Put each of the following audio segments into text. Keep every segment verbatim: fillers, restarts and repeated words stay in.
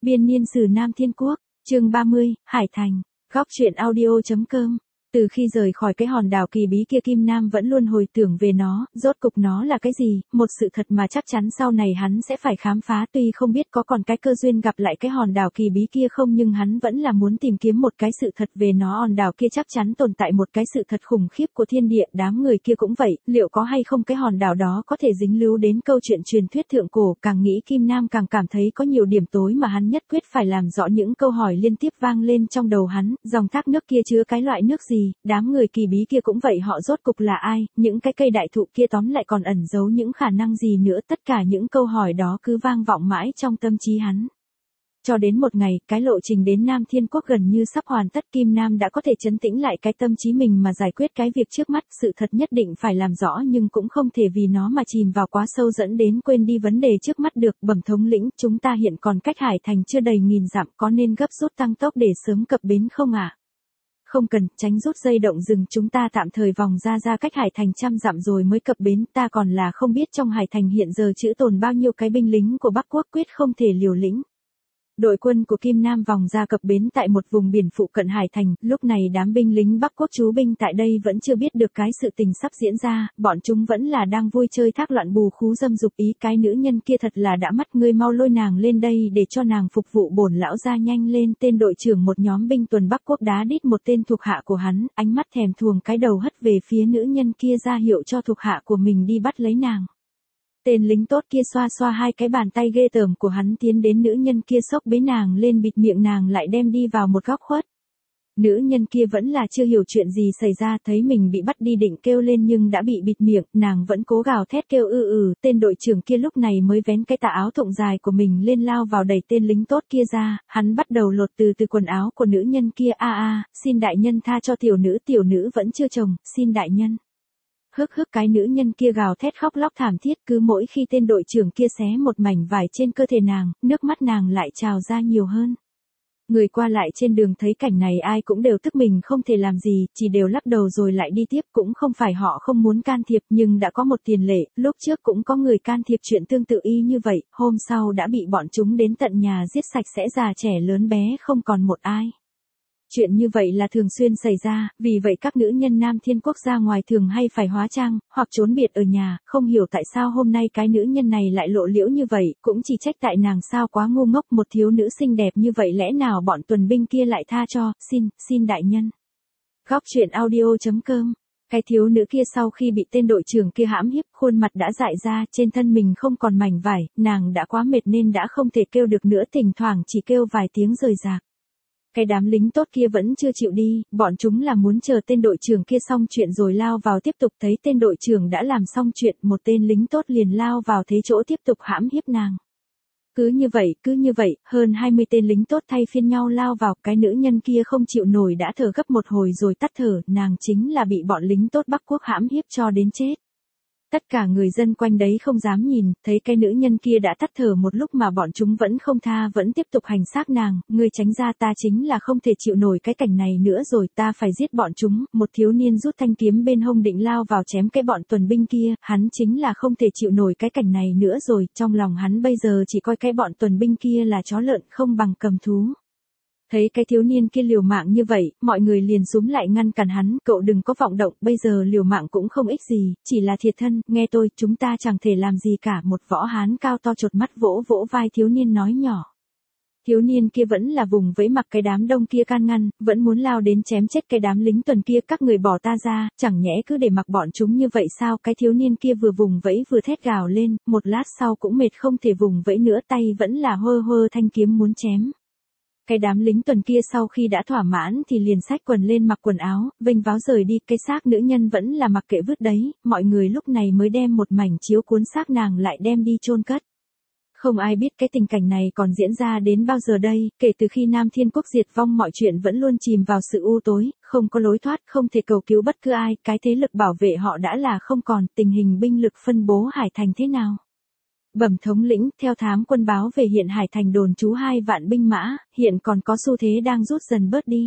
Biên niên sử Nam Thiên Quốc, chương ba mươi, Hải Thành, góc truyện audio.com. Từ khi rời khỏi cái hòn đảo kỳ bí kia, Kim Nam vẫn luôn hồi tưởng về nó, rốt cục nó là cái gì, một sự thật mà chắc chắn sau này hắn sẽ phải khám phá. Tuy không biết có còn cái cơ duyên gặp lại cái hòn đảo kỳ bí kia không, nhưng hắn vẫn là muốn tìm kiếm một cái sự thật về nó. Hòn đảo kia chắc chắn tồn tại một cái sự thật khủng khiếp của thiên địa, đám người kia cũng vậy, liệu có hay không cái hòn đảo đó có thể dính líu đến câu chuyện truyền thuyết thượng cổ. Càng nghĩ Kim Nam càng cảm thấy có nhiều điểm tối mà hắn nhất quyết phải làm rõ. Những câu hỏi liên tiếp vang lên trong đầu hắn, dòng thác nước kia chứa cái loại nước gì, đám người kỳ bí kia cũng vậy, họ rốt cục là ai, những cái cây đại thụ kia tóm lại còn ẩn giấu những khả năng gì nữa. Tất cả những câu hỏi đó cứ vang vọng mãi trong tâm trí hắn. Cho đến một ngày, cái lộ trình đến Nam Thiên Quốc gần như sắp hoàn tất, Kim Nam đã có thể trấn tĩnh lại cái tâm trí mình mà giải quyết cái việc trước mắt. Sự thật nhất định phải làm rõ, nhưng cũng không thể vì nó mà chìm vào quá sâu dẫn đến quên đi vấn đề trước mắt được. Bẩm thống lĩnh, chúng ta hiện còn cách Hải Thành chưa đầy nghìn dặm, có nên gấp rút tăng tốc để sớm cập bến không ạ? À? Không cần, tránh rút dây động rừng, chúng ta tạm thời vòng ra ra cách Hải Thành trăm dặm rồi mới cập bến. Ta còn là không biết trong Hải Thành hiện giờ trữ tồn bao nhiêu cái binh lính của Bắc Quốc, quyết không thể liều lĩnh. Đội quân của Kim Nam vòng ra cập bến tại một vùng biển phụ cận Hải Thành. Lúc này đám binh lính Bắc Quốc trú binh tại đây vẫn chưa biết được cái sự tình sắp diễn ra, bọn chúng vẫn là đang vui chơi thác loạn bù khú dâm dục. Ý cái nữ nhân kia thật là đã mắt, ngươi mau lôi nàng lên đây để cho nàng phục vụ bổn lão gia. Nhanh lên! Tên đội trưởng một nhóm binh tuần Bắc Quốc đá đít một tên thuộc hạ của hắn, ánh mắt thèm thuồng cái đầu hất về phía nữ nhân kia, ra hiệu cho thuộc hạ của mình đi bắt lấy nàng. Tên lính tốt kia xoa xoa hai cái bàn tay ghê tởm của hắn, tiến đến nữ nhân kia xốc bế nàng lên, bịt miệng nàng lại đem đi vào một góc khuất. Nữ nhân kia vẫn là chưa hiểu chuyện gì xảy ra, thấy mình bị bắt đi định kêu lên nhưng đã bị bịt miệng, nàng vẫn cố gào thét kêu ư ừ. Tên đội trưởng kia lúc này mới vén cái tà áo thụng dài của mình lên, lao vào đẩy tên lính tốt kia ra. Hắn bắt đầu lột từ từ quần áo của nữ nhân kia. A a, xin đại nhân tha cho tiểu nữ, tiểu nữ vẫn chưa chồng, xin đại nhân. Hức hức, cái nữ nhân kia gào thét khóc lóc thảm thiết, cứ mỗi khi tên đội trưởng kia xé một mảnh vải trên cơ thể nàng, nước mắt nàng lại trào ra nhiều hơn. Người qua lại trên đường thấy cảnh này ai cũng đều tức mình không thể làm gì, chỉ đều lắc đầu rồi lại đi tiếp. Cũng không phải họ không muốn can thiệp, nhưng đã có một tiền lệ, lúc trước cũng có người can thiệp chuyện tương tự y như vậy, hôm sau đã bị bọn chúng đến tận nhà giết sạch sẽ, già trẻ lớn bé không còn một ai. Chuyện như vậy là thường xuyên xảy ra, vì vậy các nữ nhân Nam Thiên Quốc ra ngoài thường hay phải hóa trang, hoặc trốn biệt ở nhà. Không hiểu tại sao hôm nay cái nữ nhân này lại lộ liễu như vậy, cũng chỉ trách tại nàng sao quá ngu ngốc, một thiếu nữ xinh đẹp như vậy lẽ nào bọn tuần binh kia lại tha cho, xin, xin đại nhân. Góc truyện audio.com. Cái thiếu nữ kia sau khi bị tên đội trưởng kia hãm hiếp, khuôn mặt đã dại ra, trên thân mình không còn mảnh vải, nàng đã quá mệt nên đã không thể kêu được nữa, thỉnh thoảng chỉ kêu vài tiếng rời rạc. Cái đám lính tốt kia vẫn chưa chịu đi, bọn chúng là muốn chờ tên đội trưởng kia xong chuyện rồi lao vào tiếp tục. Thấy tên đội trưởng đã làm xong chuyện, một tên lính tốt liền lao vào thế chỗ tiếp tục hãm hiếp nàng. Cứ như vậy, cứ như vậy, hơn hai mươi tên lính tốt thay phiên nhau lao vào, cái nữ nhân kia không chịu nổi đã thở gấp một hồi rồi tắt thở, nàng chính là bị bọn lính tốt Bắc Quốc hãm hiếp cho đến chết. Tất cả người dân quanh đấy không dám nhìn, thấy cái nữ nhân kia đã tắt thở một lúc mà bọn chúng vẫn không tha, vẫn tiếp tục hành xác nàng. Ngươi tránh ra, ta chính là không thể chịu nổi cái cảnh này nữa rồi, ta phải giết bọn chúng. Một thiếu niên rút thanh kiếm bên hông định lao vào chém cái bọn tuần binh kia, hắn chính là không thể chịu nổi cái cảnh này nữa rồi, trong lòng hắn bây giờ chỉ coi cái bọn tuần binh kia là chó lợn không bằng cầm thú. Thấy cái thiếu niên kia liều mạng như vậy, mọi người liền xúm lại ngăn cản hắn, cậu đừng có vọng động, bây giờ liều mạng cũng không ích gì, chỉ là thiệt thân, nghe tôi, chúng ta chẳng thể làm gì cả. Một võ hán cao to chột mắt vỗ vỗ vai thiếu niên nói nhỏ. Thiếu niên kia vẫn là vùng vẫy, mặc cái đám đông kia can ngăn, vẫn muốn lao đến chém chết cái đám lính tuần kia. Các người bỏ ta ra, chẳng nhẽ cứ để mặc bọn chúng như vậy sao? Cái thiếu niên kia vừa vùng vẫy vừa thét gào lên, một lát sau cũng mệt không thể vùng vẫy nữa, tay vẫn là hơ hơ thanh kiếm muốn chém. Cái đám lính tuần kia sau khi đã thỏa mãn thì liền xách quần lên mặc quần áo, vênh váo rời đi. Cái xác nữ nhân vẫn là mặc kệ vứt đấy, mọi người lúc này mới đem một mảnh chiếu cuốn xác nàng lại đem đi chôn cất. Không ai biết cái tình cảnh này còn diễn ra đến bao giờ đây, kể từ khi Nam Thiên Quốc diệt vong mọi chuyện vẫn luôn chìm vào sự u tối, không có lối thoát, không thể cầu cứu bất cứ ai, cái thế lực bảo vệ họ đã là không còn. Tình hình binh lực phân bố Hải Thành thế nào? Bẩm thống lĩnh, theo thám quân báo về hiện Hải Thành đồn trú hai vạn binh mã, hiện còn có xu thế đang rút dần bớt đi.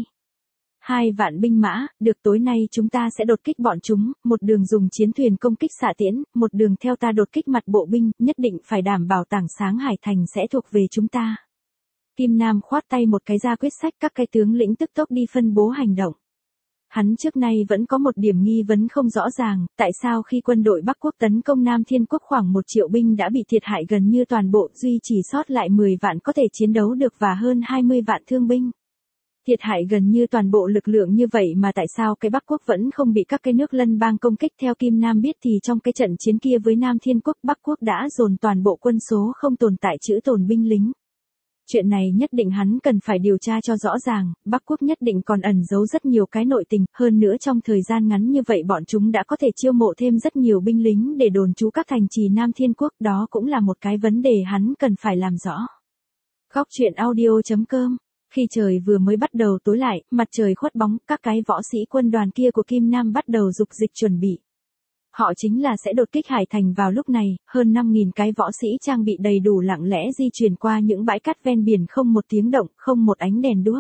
Hai vạn binh mã, được, tối nay chúng ta sẽ đột kích bọn chúng, một đường dùng chiến thuyền công kích xạ tiễn, một đường theo ta đột kích mặt bộ binh, nhất định phải đảm bảo tảng sáng Hải Thành sẽ thuộc về chúng ta. Kim Nam khoát tay một cái ra quyết sách, các cái tướng lĩnh tức tốc đi phân bố hành động. Hắn trước nay vẫn có một điểm nghi vấn không rõ ràng, tại sao khi quân đội Bắc Quốc tấn công Nam Thiên Quốc khoảng một triệu binh đã bị thiệt hại gần như toàn bộ, duy chỉ sót lại mười vạn có thể chiến đấu được và hơn hai mươi vạn thương binh. Thiệt hại gần như toàn bộ lực lượng như vậy mà tại sao cái Bắc Quốc vẫn không bị các cái nước lân bang công kích? Theo Kim Nam biết thì trong cái trận chiến kia với Nam Thiên Quốc, Bắc Quốc đã dồn toàn bộ quân số không tồn tại chữ tồn binh lính. Chuyện này nhất định hắn cần phải điều tra cho rõ ràng, Bắc Quốc nhất định còn ẩn giấu rất nhiều cái nội tình, hơn nữa trong thời gian ngắn như vậy bọn chúng đã có thể chiêu mộ thêm rất nhiều binh lính để đồn trú các thành trì Nam Thiên Quốc, đó cũng là một cái vấn đề hắn cần phải làm rõ. Góc truyện audio chấm com. Khi trời vừa mới bắt đầu tối lại, mặt trời khuất bóng, các cái võ sĩ quân đoàn kia của Kim Nam bắt đầu dục dịch chuẩn bị. Họ chính là sẽ đột kích Hải Thành vào lúc này, hơn năm nghìn cái võ sĩ trang bị đầy đủ lặng lẽ di chuyển qua những bãi cát ven biển không một tiếng động, không một ánh đèn đuốc.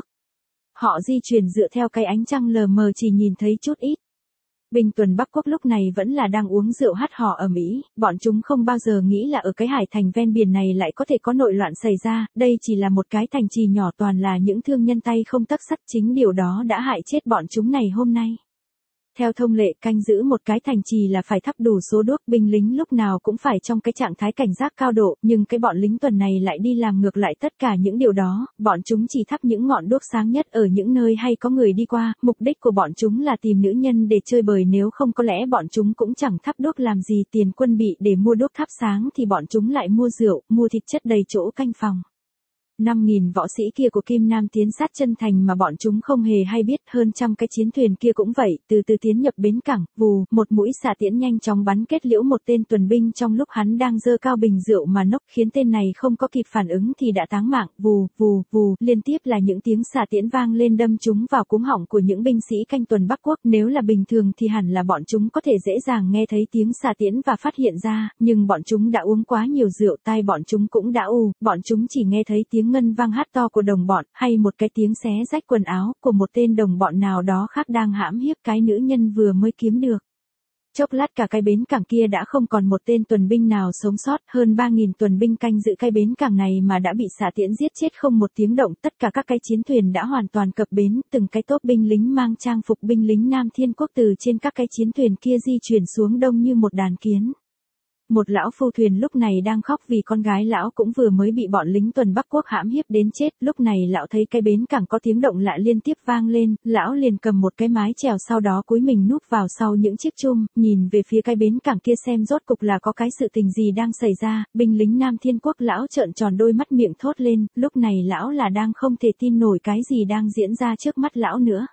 Họ di chuyển dựa theo cái ánh trăng lờ mờ chỉ nhìn thấy chút ít. Binh tuần Bắc Quốc lúc này vẫn là đang uống rượu hát hò ầm ĩ, bọn chúng không bao giờ nghĩ là ở cái Hải Thành ven biển này lại có thể có nội loạn xảy ra, đây chỉ là một cái thành trì nhỏ toàn là những thương nhân tay không tấc sắt, chính điều đó đã hại chết bọn chúng này hôm nay. Theo thông lệ, canh giữ một cái thành trì là phải thắp đủ số đuốc, binh lính lúc nào cũng phải trong cái trạng thái cảnh giác cao độ, nhưng cái bọn lính tuần này lại đi làm ngược lại tất cả những điều đó, bọn chúng chỉ thắp những ngọn đuốc sáng nhất ở những nơi hay có người đi qua, mục đích của bọn chúng là tìm nữ nhân để chơi bời, nếu không có lẽ bọn chúng cũng chẳng thắp đuốc làm gì, tiền quân bị để mua đuốc thắp sáng thì bọn chúng lại mua rượu, mua thịt chất đầy chỗ canh phòng. năm nghìn võ sĩ kia của Kim Nam tiến sát chân thành mà bọn chúng không hề hay biết, hơn trăm cái chiến thuyền kia cũng vậy, từ từ tiến nhập bến cảng, vù, một mũi xạ tiễn nhanh chóng bắn kết liễu một tên tuần binh trong lúc hắn đang giơ cao bình rượu mà nốc, khiến tên này không có kịp phản ứng thì đã táng mạng, vù, vù, vù, liên tiếp là những tiếng xạ tiễn vang lên đâm chúng vào cuống họng của những binh sĩ canh tuần Bắc Quốc, nếu là bình thường thì hẳn là bọn chúng có thể dễ dàng nghe thấy tiếng xạ tiễn và phát hiện ra, nhưng bọn chúng đã uống quá nhiều rượu, tai bọn chúng cũng đã u, bọn chúng chỉ nghe thấy tiếng ngân vang hát to của đồng bọn, hay một cái tiếng xé rách quần áo của một tên đồng bọn nào đó khác đang hãm hiếp cái nữ nhân vừa mới kiếm được. Chốc lát cả cái bến cảng kia đã không còn một tên tuần binh nào sống sót, hơn ba nghìn tuần binh canh giữ cái bến cảng này mà đã bị xạ tiễn giết chết không một tiếng động, tất cả các cái chiến thuyền đã hoàn toàn cập bến, từng cái tốp binh lính mang trang phục binh lính Nam Thiên Quốc từ trên các cái chiến thuyền kia di chuyển xuống đông như một đàn kiến. Một lão phu thuyền lúc này đang khóc vì con gái lão cũng vừa mới bị bọn lính tuần Bắc Quốc hãm hiếp đến chết, lúc này lão thấy cái bến cảng có tiếng động lạ liên tiếp vang lên, lão liền cầm một cái mái chèo sau đó cúi mình núp vào sau những chiếc chum, nhìn về phía cái bến cảng kia xem rốt cục là có cái sự tình gì đang xảy ra, binh lính Nam Thiên Quốc lão trợn tròn đôi mắt miệng thốt lên, lúc này lão là đang không thể tin nổi cái gì đang diễn ra trước mắt lão nữa.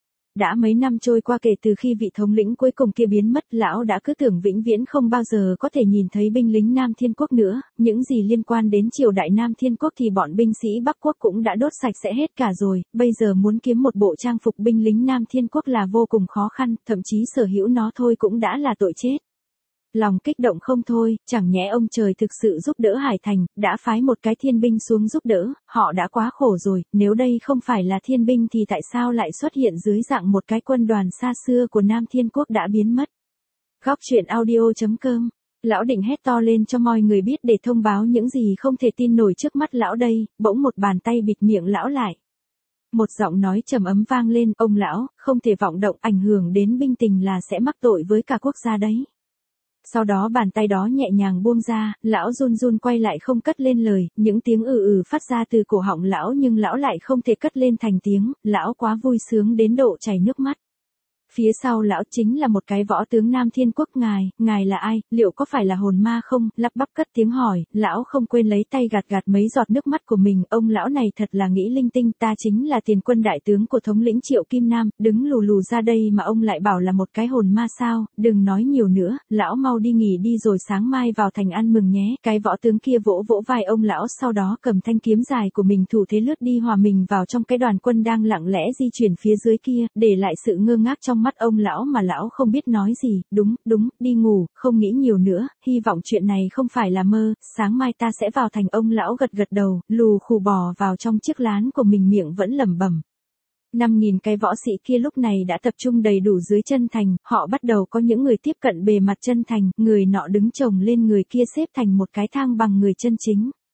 Đã mấy năm trôi qua kể từ khi vị thống lĩnh cuối cùng kia biến mất, lão đã cứ tưởng vĩnh viễn không bao giờ có thể nhìn thấy binh lính Nam Thiên Quốc nữa, những gì liên quan đến triều đại Nam Thiên Quốc thì bọn binh sĩ Bắc Quốc cũng đã đốt sạch sẽ hết cả rồi, bây giờ muốn kiếm một bộ trang phục binh lính Nam Thiên Quốc là vô cùng khó khăn, thậm chí sở hữu nó thôi cũng đã là tội chết. Lòng kích động không thôi, chẳng nhẽ ông trời thực sự giúp đỡ Hải Thành, đã phái một cái thiên binh xuống giúp đỡ, họ đã quá khổ rồi, nếu đây không phải là thiên binh thì tại sao lại xuất hiện dưới dạng một cái quân đoàn xa xưa của Nam Thiên Quốc đã biến mất. Góc truyện audio chấm com. Lão định hét to lên cho mọi người biết để thông báo những gì không thể tin nổi trước mắt lão đây, bỗng một bàn tay bịt miệng lão lại. Một giọng nói trầm ấm vang lên, ông lão, không thể vọng động, ảnh hưởng đến binh tình là sẽ mắc tội với cả quốc gia đấy. Sau đó bàn tay đó nhẹ nhàng buông ra, lão run run quay lại không cất lên lời, những tiếng ừ ừ phát ra từ cổ họng lão nhưng lão lại không thể cất lên thành tiếng, lão quá vui sướng đến độ chảy nước mắt. Phía sau lão chính là một cái võ tướng Nam Thiên Quốc, ngài, ngài là ai, liệu có phải là hồn ma không, lắp bắp cất tiếng hỏi, lão không quên lấy tay gạt gạt mấy giọt nước mắt của mình, ông lão này thật là nghĩ linh tinh, ta chính là tiền quân đại tướng của thống lĩnh Triệu Kim Nam, đứng lù lù ra đây mà ông lại bảo là một cái hồn ma sao, đừng nói nhiều nữa, lão mau đi nghỉ đi rồi sáng mai vào thành ăn mừng nhé, cái võ tướng kia vỗ vỗ vai ông lão sau đó cầm thanh kiếm dài của mình thủ thế lướt đi hòa mình vào trong cái đoàn quân đang lặng lẽ di chuyển phía dưới kia, để lại sự ngơ ngác trong mắt ông lão mà lão không biết nói gì, đúng, đúng, đi ngủ, không nghĩ nhiều nữa, hy vọng chuyện này không phải là mơ, sáng mai ta sẽ vào thành, ông lão gật gật đầu, lù khù bò vào trong chiếc lán của mình miệng vẫn lẩm bẩm. Năm nghìn cái võ sĩ kia lúc này đã tập trung đầy đủ dưới chân thành, họ bắt đầu có những người tiếp cận bề mặt chân thành, người nọ đứng chồng lên người kia xếp thành một cái thang bằng người chân chính.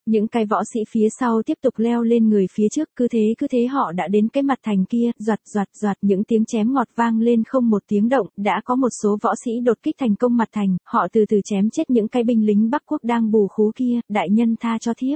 Những cái võ sĩ phía sau tiếp tục leo lên người phía trước, cứ thế cứ thế họ đã đến cái mặt thành kia, doạt doạt doạt những tiếng chém ngọt vang lên không một tiếng động, đã có một số võ sĩ đột kích thành công mặt thành, họ từ từ chém chết những cái binh lính Bắc quốc đang bù khú kia, đại nhân tha cho thiếp.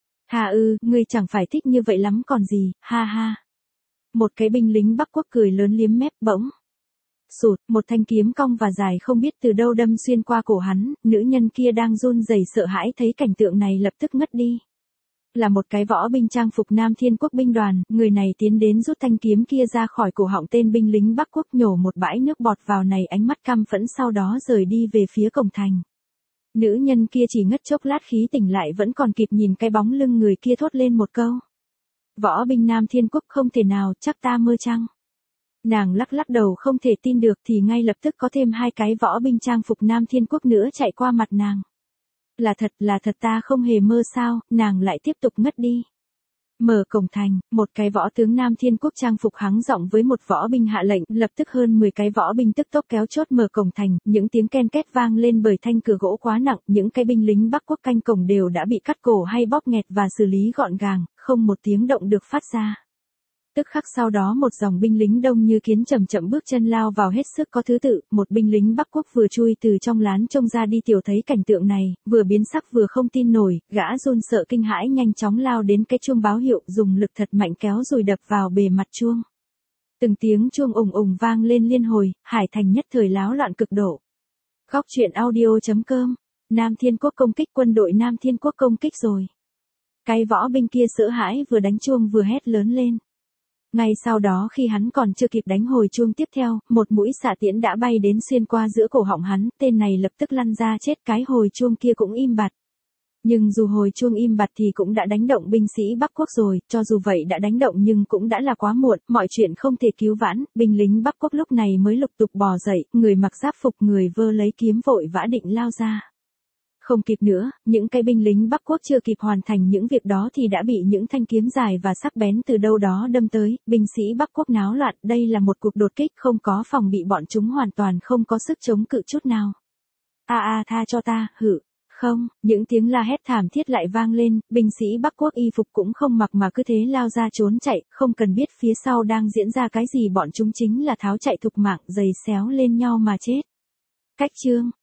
Hà ư, ngươi chẳng phải thích như vậy lắm còn gì, ha ha. Một cái binh lính Bắc quốc cười lớn liếm mép bỗng. Sụt, một thanh kiếm cong và dài không biết từ đâu đâm xuyên qua cổ hắn, nữ nhân kia đang run rẩy sợ hãi thấy cảnh tượng này lập tức ngất đi. Là một cái võ binh trang phục Nam Thiên Quốc binh đoàn, người này tiến đến rút thanh kiếm kia ra khỏi cổ họng tên binh lính Bắc Quốc nhổ một bãi nước bọt vào này ánh mắt căm phẫn sau đó rời đi về phía cổng thành. Nữ nhân kia chỉ ngất chốc lát khí tỉnh lại vẫn còn kịp nhìn cái bóng lưng người kia thốt lên một câu. Võ binh Nam Thiên Quốc không thể nào, chắc ta mơ chăng? Nàng lắc lắc đầu không thể tin được thì ngay lập tức có thêm hai cái võ binh trang phục Nam Thiên Quốc nữa chạy qua mặt nàng. Là thật, là thật ta không hề mơ sao, nàng lại tiếp tục ngất đi. Mở cổng thành, một cái võ tướng Nam Thiên Quốc trang phục hắng giọng với một võ binh hạ lệnh, lập tức hơn mười cái võ binh tức tốc kéo chốt mở cổng thành, những tiếng ken két vang lên bởi thanh cửa gỗ quá nặng, những cái binh lính Bắc Quốc canh cổng đều đã bị cắt cổ hay bóp nghẹt và xử lý gọn gàng, không một tiếng động được phát ra. Tức khắc sau đó một dòng binh lính đông như kiến chậm chậm bước chân lao vào hết sức có thứ tự, một binh lính Bắc Quốc vừa chui từ trong lán trông ra đi tiểu thấy cảnh tượng này, vừa biến sắc vừa không tin nổi, gã run sợ kinh hãi nhanh chóng lao đến cái chuông báo hiệu dùng lực thật mạnh kéo rồi đập vào bề mặt chuông. Từng tiếng chuông ùng ùng vang lên liên hồi, Hải Thành nhất thời láo loạn cực độ. Góc truyện audio chấm com, Nam Thiên Quốc công kích quân đội Nam Thiên Quốc công kích rồi. Cái võ binh kia sợ hãi vừa đánh chuông vừa hét lớn lên. Ngay sau đó khi hắn còn chưa kịp đánh hồi chuông tiếp theo, một mũi xạ tiễn đã bay đến xuyên qua giữa cổ họng hắn, tên này lập tức lăn ra chết cái hồi chuông kia cũng im bặt. Nhưng dù hồi chuông im bặt thì cũng đã đánh động binh sĩ Bắc Quốc rồi, cho dù vậy đã đánh động nhưng cũng đã là quá muộn, mọi chuyện không thể cứu vãn, binh lính Bắc Quốc lúc này mới lục tục bò dậy, người mặc giáp phục người vơ lấy kiếm vội vã định lao ra. Không kịp nữa, những cái binh lính Bắc Quốc chưa kịp hoàn thành những việc đó thì đã bị những thanh kiếm dài và sắc bén từ đâu đó đâm tới, binh sĩ Bắc Quốc náo loạn, đây là một cuộc đột kích không có phòng bị bọn chúng hoàn toàn không có sức chống cự chút nào. A a tha cho ta, hử, không, những tiếng la hét thảm thiết lại vang lên, binh sĩ Bắc Quốc y phục cũng không mặc mà cứ thế lao ra trốn chạy, không cần biết phía sau đang diễn ra cái gì bọn chúng chính là tháo chạy thục mạng giày xéo lên nhau mà chết. Cách chương